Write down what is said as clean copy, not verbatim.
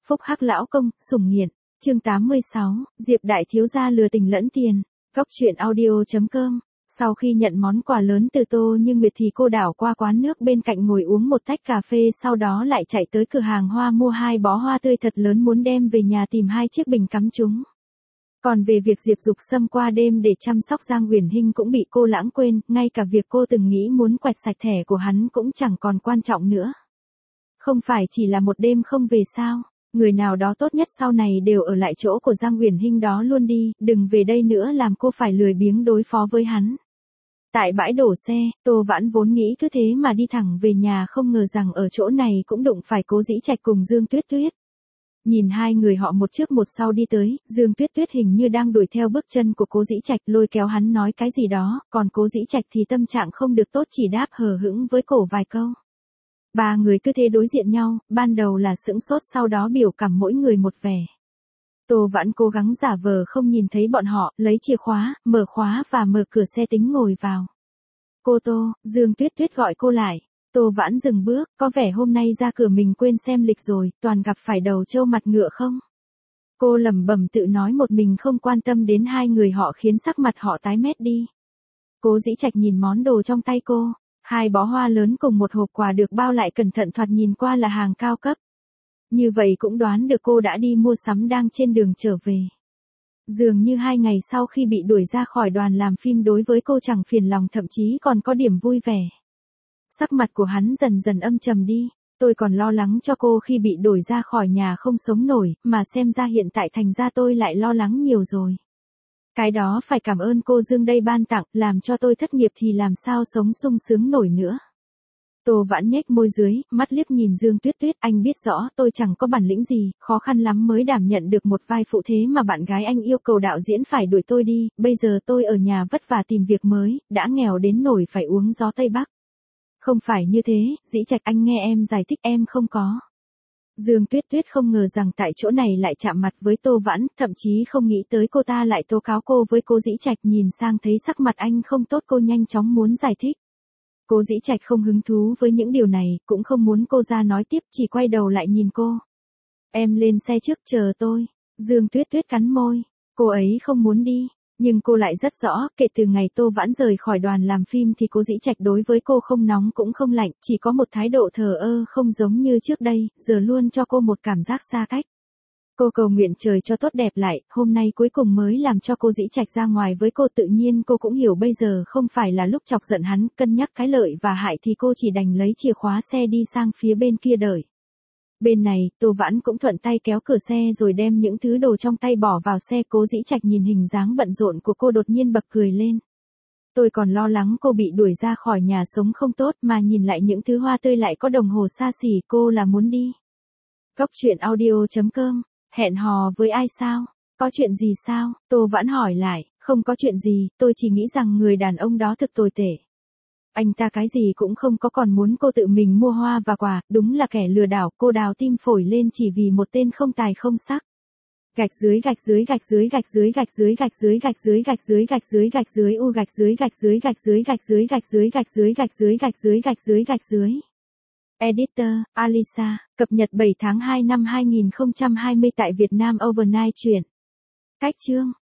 Phúc Hắc lão công, sủng nghiện. Chương 86, Diệp đại thiếu gia lừa tình lẫn tiền. Góc truyện audio.com. Sau khi nhận món quà lớn từ Tô Như Nguyệt thì cô đảo qua quán nước bên cạnh ngồi uống một tách cà phê, sau đó lại chạy tới cửa hàng hoa mua 2 bó hoa tươi thật lớn muốn đem về nhà tìm 2 chiếc bình cắm chúng. Còn về việc Diệp Dục Sâm qua đêm để chăm sóc Giang Uyển Hinh cũng bị cô lãng quên, ngay cả việc cô từng nghĩ muốn quẹt sạch thẻ của hắn cũng chẳng còn quan trọng nữa. Không phải chỉ là một đêm không về sao? Người nào đó tốt nhất sau này đều ở lại chỗ của Giang Uyển Hinh đó luôn đi, đừng về đây nữa làm cô phải lười biếng đối phó với hắn. Tại bãi đổ xe, Tô Vãn vốn nghĩ cứ thế mà đi thẳng về nhà, không ngờ rằng ở chỗ này cũng đụng phải Cố Dĩ Trạch cùng Dương Tuyết Tuyết. Nhìn hai người họ một trước một sau đi tới, Dương Tuyết Tuyết hình như đang đuổi theo bước chân của Cố Dĩ Trạch, lôi kéo hắn nói cái gì đó, còn Cố Dĩ Trạch thì tâm trạng không được tốt, chỉ đáp hờ hững với cổ vài câu. Ba người cứ thế đối diện nhau, ban đầu là sững sốt, sau đó biểu cảm mỗi người một vẻ. Tô Vãn cố gắng giả vờ không nhìn thấy bọn họ, lấy chìa khóa, mở khóa và mở cửa xe tính ngồi vào. Cô Tô, Dương Tuyết Tuyết gọi cô lại. Tô Vãn dừng bước, có vẻ hôm nay ra cửa mình quên xem lịch rồi, toàn gặp phải đầu trâu mặt ngựa không? Cô lẩm bẩm tự nói một mình, không quan tâm đến hai người họ khiến sắc mặt họ tái mét đi. Cố Dĩ Trạch nhìn món đồ trong tay cô, 2 bó hoa lớn cùng một hộp quà được bao lại cẩn thận, thoạt nhìn qua là hàng cao cấp. Như vậy cũng đoán được cô đã đi mua sắm đang trên đường trở về. Dường như 2 ngày sau khi bị đuổi ra khỏi đoàn làm phim, đối với cô chẳng phiền lòng, thậm chí còn có điểm vui vẻ. Sắc mặt của hắn dần dần âm trầm đi. Tôi còn lo lắng cho cô khi bị đuổi ra khỏi nhà không sống nổi, mà xem ra hiện tại thành ra tôi lại lo lắng nhiều rồi. Cái đó phải cảm ơn cô Dương đây ban tặng, làm cho tôi thất nghiệp thì làm sao sống sung sướng nổi nữa. Tô Vãn nhếch môi dưới, mắt liếc nhìn Dương Tuyết Tuyết, anh biết rõ tôi chẳng có bản lĩnh gì, khó khăn lắm mới đảm nhận được một vai phụ, thế mà bạn gái anh yêu cầu đạo diễn phải đuổi tôi đi, bây giờ tôi ở nhà vất vả tìm việc mới, đã nghèo đến nổi phải uống gió Tây Bắc. Không phải như thế, Dĩ Trạch, anh nghe em giải thích, em không có. Dương Tuyết Tuyết không ngờ rằng tại chỗ này lại chạm mặt với Tô Vãn, thậm chí không nghĩ tới cô ta lại tố cáo cô với Cố Dĩ Trạch, nhìn sang thấy sắc mặt anh không tốt, cô nhanh chóng muốn giải thích. Cố Dĩ Trạch không hứng thú với những điều này, cũng không muốn cô ra nói tiếp, chỉ quay đầu lại nhìn cô. Em lên xe trước chờ tôi. Dương Tuyết Tuyết cắn môi, cô ấy không muốn đi. Nhưng cô lại rất rõ, kể từ ngày Tô Vãn rời khỏi đoàn làm phim thì Cố Dĩ Trạch đối với cô không nóng cũng không lạnh, chỉ có một thái độ thờ ơ không giống như trước đây, giờ luôn cho cô một cảm giác xa cách. Cô cầu nguyện trời cho tốt đẹp lại, hôm nay cuối cùng mới làm cho Cố Dĩ Trạch ra ngoài với cô, tự nhiên cô cũng hiểu bây giờ không phải là lúc chọc giận hắn, cân nhắc cái lợi và hại thì cô chỉ đành lấy chìa khóa xe đi sang phía bên kia đợi. Bên này, Tô Vãn cũng thuận tay kéo cửa xe rồi đem những thứ đồ trong tay bỏ vào xe. Cố Dĩ Trạch nhìn hình dáng bận rộn của cô đột nhiên bật cười lên. Tôi còn lo lắng cô bị đuổi ra khỏi nhà sống không tốt, mà nhìn lại những thứ hoa tươi lại có đồng hồ xa xỉ, cô là muốn đi. Góc truyện audio.com. Hẹn hò với ai sao? Có chuyện gì sao? Tô Vãn hỏi lại. Không có chuyện gì, tôi chỉ nghĩ rằng người đàn ông đó thực tồi tệ. Anh ta cái gì cũng không có, còn muốn cô tự mình mua hoa và quà, đúng là kẻ lừa đảo. Cô đào tim phổi lên chỉ vì một tên không tài không sắc. Gạch dưới gạch dưới gạch dưới gạch dưới gạch dưới gạch dưới gạch dưới gạch dưới gạch dưới gạch dưới u gạch dưới gạch dưới gạch dưới gạch dưới gạch dưới gạch dưới gạch dưới gạch dưới gạch dưới gạch dưới. Editor, Alisa, cập nhật 7 tháng 2 năm 2020 tại Việt Nam Overnight truyện. Cách chương